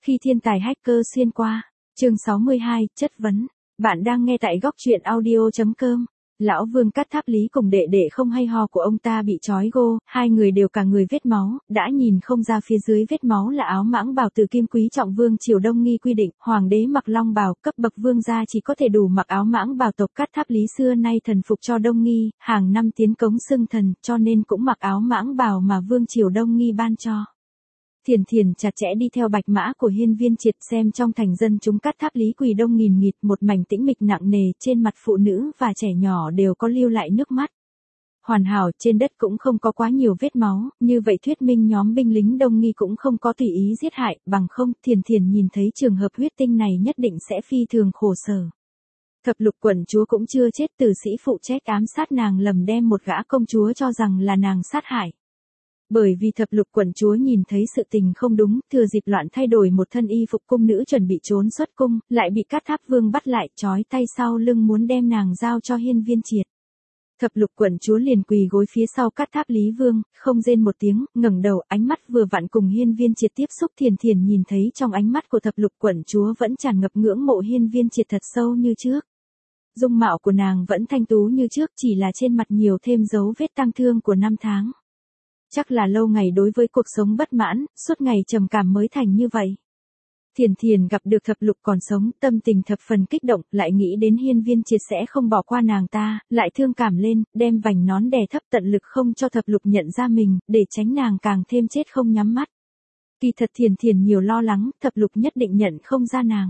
Khi thiên tài hacker xuyên qua. Chương 62, chất vấn. Bạn đang nghe tại góc truyện audio.com. Lão Vương Cát Tháp Lý cùng đệ đệ không hay ho của ông ta bị trói gô, hai người đều cả người vết máu, đã nhìn không ra phía dưới vết máu là áo mãng bào từ Kim Quý Trọng Vương triều Đông Nghi quy định, hoàng đế mặc long bào, cấp bậc vương gia chỉ có thể đủ mặc áo mãng bào. Tộc Cát Tháp Lý xưa nay thần phục cho Đông Nghi, hàng năm tiến cống xưng thần, cho nên cũng mặc áo mãng bào mà vương triều Đông Nghi ban cho. Thiền chặt chẽ đi theo bạch mã của Hiên Viên Triệt, xem trong thành dân chúng Cát Tháp Lý quỳ đông nghìn nghịt, một mảnh tĩnh mịch nặng nề, trên mặt phụ nữ và trẻ nhỏ đều có lưu lại nước mắt. Hoàn hảo, trên đất cũng không có quá nhiều vết máu, như vậy thuyết minh nhóm binh lính Đông Nghi cũng không có tùy ý giết hại, bằng không, Thiền nhìn thấy trường hợp huyết tinh này nhất định sẽ phi thường khổ sở. Thập lục quận chúa cũng chưa chết, tử sĩ phụ trách ám sát nàng lầm đem một gã công chúa cho rằng là nàng sát hại. Bởi vì thập lục quận chúa nhìn thấy sự tình không đúng, thừa dịp loạn thay đổi một thân y phục cung nữ chuẩn bị trốn xuất cung, lại bị Cát Tháp Vương bắt lại, trói tay sau lưng muốn đem nàng giao cho Hiên Viên Triệt. Thập lục quận chúa liền quỳ gối phía sau Cát Tháp Lý Vương, không rên một tiếng, ngẩng đầu, ánh mắt vừa vặn cùng Hiên Viên Triệt tiếp xúc. Thiền nhìn thấy trong ánh mắt của thập lục quận chúa vẫn tràn ngập ngưỡng mộ Hiên Viên Triệt thật sâu như trước. Dung mạo của nàng vẫn thanh tú như trước, chỉ là trên mặt nhiều thêm dấu vết tang thương của năm tháng. Chắc là lâu ngày đối với cuộc sống bất mãn, suốt ngày trầm cảm mới thành như vậy. Thiền gặp được thập lục còn sống, tâm tình thập phần kích động, lại nghĩ đến Hiên Viên Triệt sẽ không bỏ qua nàng ta, lại thương cảm lên, đem vành nón đè thấp tận lực không cho thập lục nhận ra mình, để tránh nàng càng thêm chết không nhắm mắt. Kỳ thật Thiền nhiều lo lắng, thập lục nhất định nhận không ra nàng.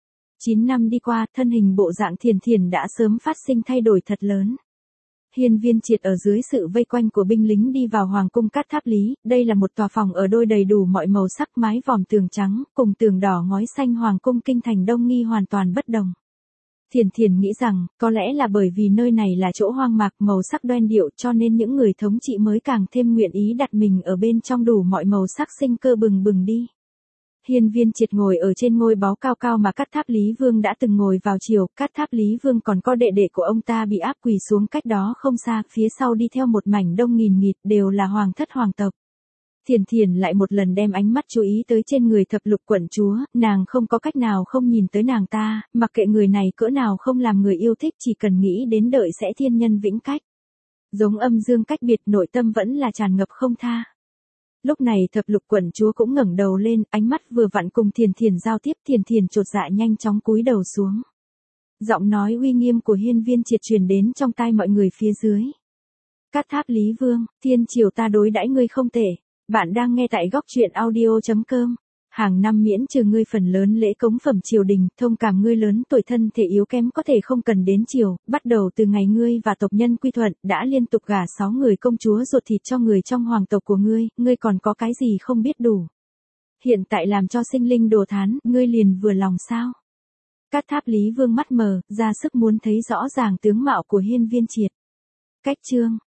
9 năm đi qua, thân hình bộ dạng Thiền đã sớm phát sinh thay đổi thật lớn. Hiên Viên Triệt ở dưới sự vây quanh của binh lính đi vào hoàng cung Cát Tháp Lý, đây là một tòa phòng ở đôi đầy đủ mọi màu sắc, mái vòm tường trắng, cùng tường đỏ ngói xanh. Hoàng cung kinh thành Đông Nghi hoàn toàn bất đồng. Thiền nghĩ rằng, có lẽ là bởi vì nơi này là chỗ hoang mạc, màu sắc đoan điệu, cho nên những người thống trị mới càng thêm nguyện ý đặt mình ở bên trong đủ mọi màu sắc, sinh cơ bừng bừng đi. Hiên Viên Triệt ngồi ở trên ngôi báu cao cao mà Cát Tháp Lý Vương đã từng ngồi vào triều. Cát Tháp Lý Vương còn có đệ đệ của ông ta bị áp quỳ xuống cách đó không xa, phía sau đi theo một mảnh đông nghìn nghịt, đều là hoàng thất hoàng tộc. Thiền lại một lần đem ánh mắt chú ý tới trên người thập lục quận chúa, nàng không có cách nào không nhìn tới nàng ta, mặc kệ người này cỡ nào không làm người yêu thích, chỉ cần nghĩ đến đợi sẽ thiên nhân vĩnh cách. Giống âm dương cách biệt, nội tâm vẫn là tràn ngập không tha. Lúc này thập lục quận chúa cũng ngẩng đầu lên, ánh mắt vừa vặn cùng Thiền giao tiếp. Thiền chột dạ nhanh chóng cúi đầu xuống. Giọng nói uy nghiêm của Hiên Viên Triệt truyền đến trong tai mọi người phía dưới. Cát Tháp Lý Vương, thiên triều ta đối đãi ngươi không tệ. Bạn đang nghe tại góc truyện audio.com. Hàng năm miễn trừ ngươi phần lớn lễ cống phẩm triều đình, thông cảm ngươi lớn tuổi thân thể yếu kém có thể không cần đến triều, bắt đầu từ ngày ngươi và tộc nhân quy thuận, đã liên tục gả 6 người công chúa ruột thịt cho người trong hoàng tộc của ngươi còn có cái gì không biết đủ. Hiện tại làm cho sinh linh đồ thán, ngươi liền vừa lòng sao? Cát Tháp Lý Vương mắt mờ, ra sức muốn thấy rõ ràng tướng mạo của Hiên Viên Triệt. Cách chương,